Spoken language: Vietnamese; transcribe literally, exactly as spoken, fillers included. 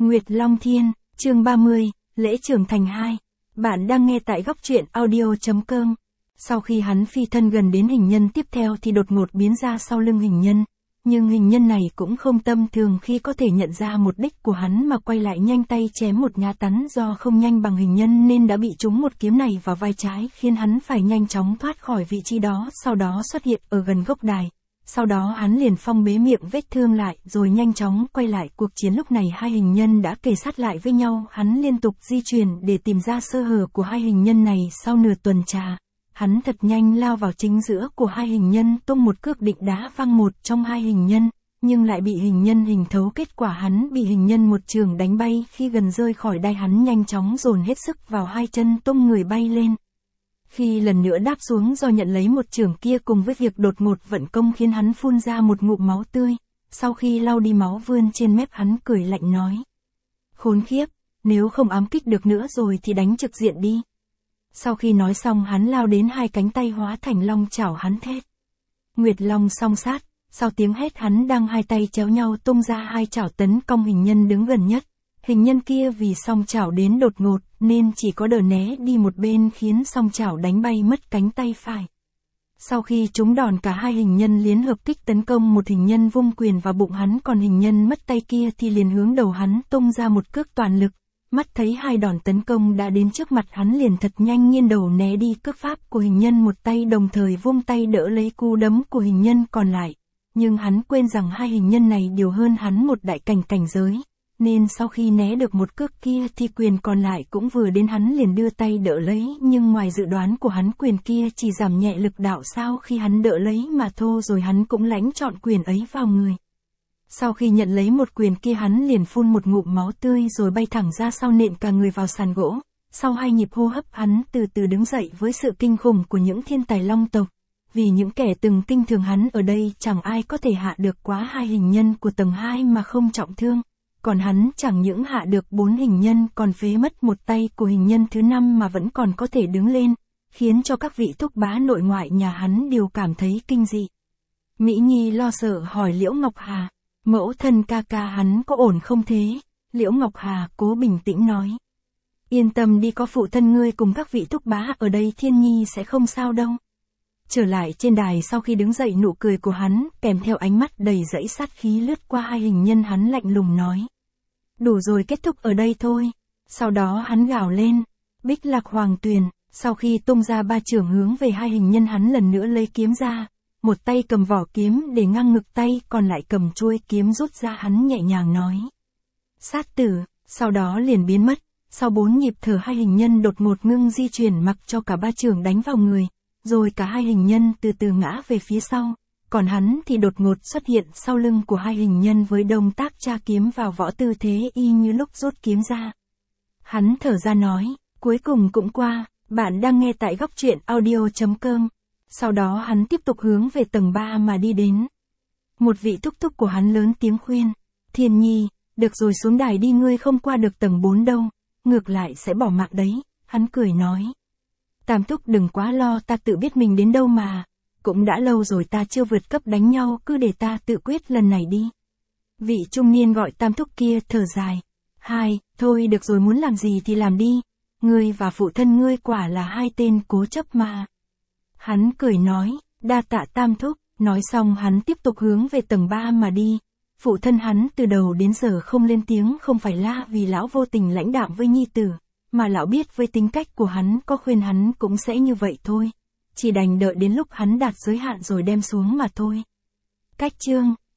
Nguyệt Long Thiên, chương ba mươi, lễ trưởng thành hai. Bạn đang nghe tại góc truyện audio chấm com. Sau khi hắn phi thân gần đến hình nhân tiếp theo thì đột ngột biến ra sau lưng hình nhân. Nhưng hình nhân này cũng không tâm thường khi có thể nhận ra mục đích của hắn mà quay lại nhanh tay chém một nhát tắn, do không nhanh bằng hình nhân nên đã bị trúng một kiếm này vào vai trái, khiến hắn phải nhanh chóng thoát khỏi vị trí đó, sau đó xuất hiện ở gần gốc đài. Sau đó hắn liền phong bế miệng vết thương lại rồi nhanh chóng quay lại cuộc chiến. Lúc này hai hình nhân đã kề sát lại với nhau, hắn liên tục di chuyển để tìm ra sơ hở của hai hình nhân này. Sau nửa tuần trà, hắn thật nhanh lao vào chính giữa của hai hình nhân, tung một cước định đá văng một trong hai hình nhân, nhưng lại bị hình nhân hình thấu. Kết quả hắn bị hình nhân một chưởng đánh bay, khi gần rơi khỏi đai hắn nhanh chóng dồn hết sức vào hai chân tung người bay lên. Khi lần nữa đáp xuống, do nhận lấy một chưởng kia cùng với việc đột ngột vận công khiến hắn phun ra một ngụm máu tươi. Sau khi lau đi máu vươn trên mép, hắn cười lạnh nói: khốn khiếp, nếu không ám kích được nữa rồi thì đánh trực diện đi. Sau khi nói xong, hắn lao đến, hai cánh tay hóa thành long chảo, hắn thét. Nguyệt Long song sát, sau tiếng hét hắn đang hai tay chéo nhau tung ra hai chảo tấn công hình nhân đứng gần nhất. Hình nhân kia vì song chảo đến đột ngột nên chỉ có đờ né đi một bên, khiến song chảo đánh bay mất cánh tay phải. Sau khi trúng đòn, cả hai hình nhân liên hợp kích tấn công một hình nhân vung quyền vào bụng hắn, còn hình nhân mất tay kia thì liền hướng đầu hắn tung ra một cước toàn lực. Mắt thấy hai đòn tấn công đã đến trước mặt, hắn liền thật nhanh nghiêng đầu né đi cước pháp của hình nhân một tay, đồng thời vung tay đỡ lấy cú đấm của hình nhân còn lại. Nhưng hắn quên rằng hai hình nhân này điều hơn hắn một đại cảnh cảnh giới, nên sau khi né được một cước kia thì quyền còn lại cũng vừa đến, hắn liền đưa tay đỡ lấy, nhưng ngoài dự đoán của hắn, quyền kia chỉ giảm nhẹ lực đạo sao khi hắn đỡ lấy mà thôi, rồi hắn cũng lãnh trọn quyền ấy vào người. Sau khi nhận lấy một quyền kia, hắn liền phun một ngụm máu tươi rồi bay thẳng ra sau, nện cả người vào sàn gỗ. Sau hai nhịp hô hấp, hắn từ từ đứng dậy với sự kinh khủng của những thiên tài long tộc. Vì những kẻ từng kinh thường hắn ở đây, chẳng ai có thể hạ được quá hai hình nhân của tầng hai mà không trọng thương. Còn hắn chẳng những hạ được bốn hình nhân, còn phế mất một tay của hình nhân thứ năm mà vẫn còn có thể đứng lên, khiến cho các vị thúc bá nội ngoại nhà hắn đều cảm thấy kinh dị. Mỹ Nhi lo sợ hỏi Liễu Ngọc Hà: mẫu thân, ca ca hắn có ổn không thế? Liễu Ngọc Hà cố bình tĩnh nói: yên tâm đi, có phụ thân ngươi cùng các vị thúc bá ở đây, Thiên Nhi sẽ không sao đâu. Trở lại trên đài, sau khi đứng dậy, nụ cười của hắn kèm theo ánh mắt đầy dẫy sát khí lướt qua hai hình nhân, hắn lạnh lùng nói: đủ rồi, kết thúc ở đây thôi. Sau đó hắn gào lên: Bích Lạc Hoàng Tuyền. Sau khi tung ra ba chưởng hướng về hai hình nhân, hắn lần nữa lấy kiếm ra, một tay cầm vỏ kiếm để ngang ngực, tay còn lại cầm chuôi kiếm rút ra, hắn nhẹ nhàng nói: sát tử. Sau đó liền biến mất. Sau bốn nhịp thở, hai hình nhân đột ngột ngưng di chuyển, mặc cho cả ba chưởng đánh vào người, rồi cả hai hình nhân từ từ ngã về phía sau. Còn hắn thì đột ngột xuất hiện sau lưng của hai hình nhân với động tác tra kiếm vào võ, tư thế y như lúc rút kiếm ra. Hắn thở ra nói: cuối cùng cũng qua. Bạn đang nghe tại góc truyện audio chấm com. Sau đó hắn tiếp tục hướng về tầng ba mà đi đến. Một vị thúc thúc của hắn lớn tiếng khuyên: Thiên Nhi, được rồi, xuống đài đi, ngươi không qua được tầng bốn đâu, ngược lại sẽ bỏ mạng đấy. Hắn cười nói: Tam thúc đừng quá lo, ta tự biết mình đến đâu mà. Cũng đã lâu rồi ta chưa vượt cấp đánh nhau, cứ để ta tự quyết lần này đi. Vị trung niên gọi Tam thúc kia thở dài: hai, thôi được rồi, muốn làm gì thì làm đi. Ngươi và phụ thân ngươi quả là hai tên cố chấp mà. Hắn cười nói: đa tạ Tam thúc. Nói xong hắn tiếp tục hướng về tầng ba mà đi. Phụ thân hắn từ đầu đến giờ không lên tiếng, không phải là vì lão vô tình lãnh đạm với nhi tử, mà lão biết với tính cách của hắn, có khuyên hắn cũng sẽ như vậy thôi. Chỉ đành đợi đến lúc hắn đạt giới hạn rồi đem xuống mà thôi. Cách chương